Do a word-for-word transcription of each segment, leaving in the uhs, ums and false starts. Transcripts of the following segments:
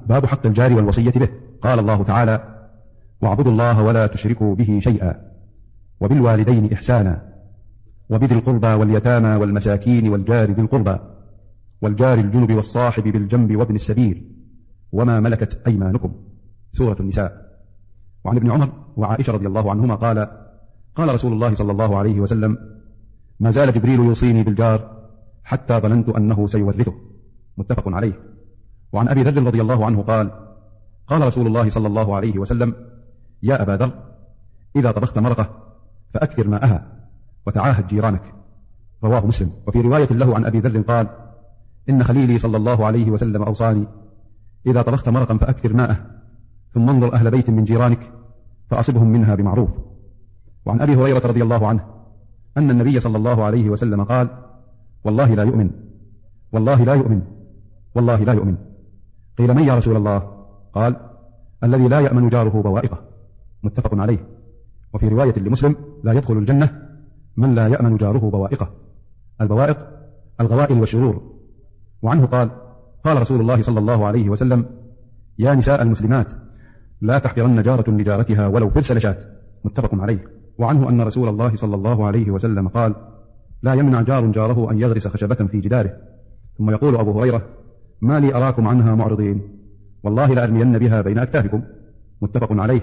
باب حق الجار والوصية به. قال الله تعالى: واعبدوا الله ولا تشركوا به شيئا وبالوالدين إحسانا وبذي القربى واليتامى والمساكين والجار ذي القربى والجار الجنب والصاحب بالجنب وابن السبيل وما ملكت أيمانكم. سورة النساء. وعن ابن عمر وعائشة رضي الله عنهما قال: قال رسول الله صلى الله عليه وسلم: ما زال جبريل يوصيني بالجار حتى ظننت أنه سيورثه. متفق عليه. وعن أبي ذر رضي الله عنه قال: قال رسول الله صلى الله عليه وسلم: يا أبا ذر، إذا طبخت مرقة فأكثر ماءها وتعاهد جيرانك. رواه مسلم. وفي رواية له عن أبي ذر قال: إن خليلي صلى الله عليه وسلم أوصاني: إذا طبخت مرقا فأكثر ماءه، ثم انظر أهل بيت من جيرانك فأصبهم منها بمعروف. وعن أبي هريرة رضي الله عنه أن النبي صلى الله عليه وسلم قال: والله لا يؤمن، والله لا يؤمن، والله لا يؤمن. قيل: من يا رسول الله؟ قال: الذي لا يأمن جاره بوائقه. متفق عليه. وفي رواية لمسلم: لا يدخل الجنة من لا يأمن جاره بوائقه. البوائق الغوائل والشرور. وعنه قال: قال رسول الله صلى الله عليه وسلم: يا نساء المسلمات، لا تحقرن جارة لجارتها ولو فرس لشاة. متفق عليه. وعنه أن رسول الله صلى الله عليه وسلم قال: لا يمنع جار جاره أن يغرس خشبة في جداره. ثم يقول أبو هريرة: ما لي أراكم عنها معرضين، والله لأرمين بها بين أكتافكم. متفق عليه.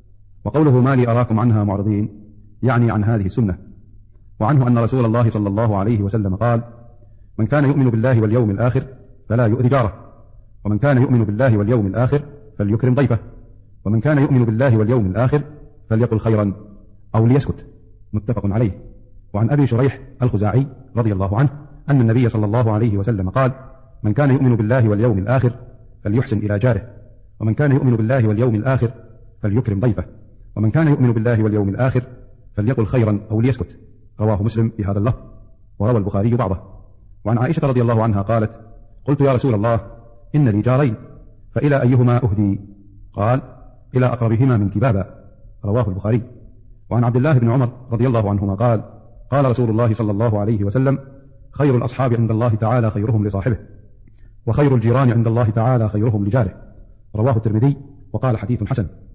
وقوله ما لي أراكم عنها معرضين يعني عن هذه السنة. وعنه أن رسول الله صلى الله عليه وسلم قال: من كان يؤمن بالله واليوم الآخر فلا يؤذي جاره، ومن كان يؤمن بالله واليوم الآخر فليكرم ضيفه، ومن كان يؤمن بالله واليوم الآخر فليقل خيرا أو ليسكت. متفق عليه. وعن أبي شريح الخزاعي رضي الله عنه أن النبي صلى الله عليه وسلم قال: من كان يؤمن بالله واليوم الآخر فليحسن إلى جاره، ومن كان يؤمن بالله واليوم الآخر فليكرم ضيفه، ومن كان يؤمن بالله واليوم الآخر فليقل خيرا أو ليسكت. رواه مسلم في هذا اللفظ، وروى البخاري بعضه. وعن عائشة رضي الله عنها قالت: قلت يا رسول الله، إن لي جارين، فإلى أيهما أهدي؟ قال: إلى أقربهما من كبابا. رواه البخاري. وعن عبد الله بن عمر رضي الله عنهما قال: قال رسول الله صلى الله عليه وسلم: خير الأصحاب عند الله تعالى خيرهم لصاحبه، وخير الجيران عند الله تعالى خيرهم لجاره. رواه الترمذي وقال حديث حسن.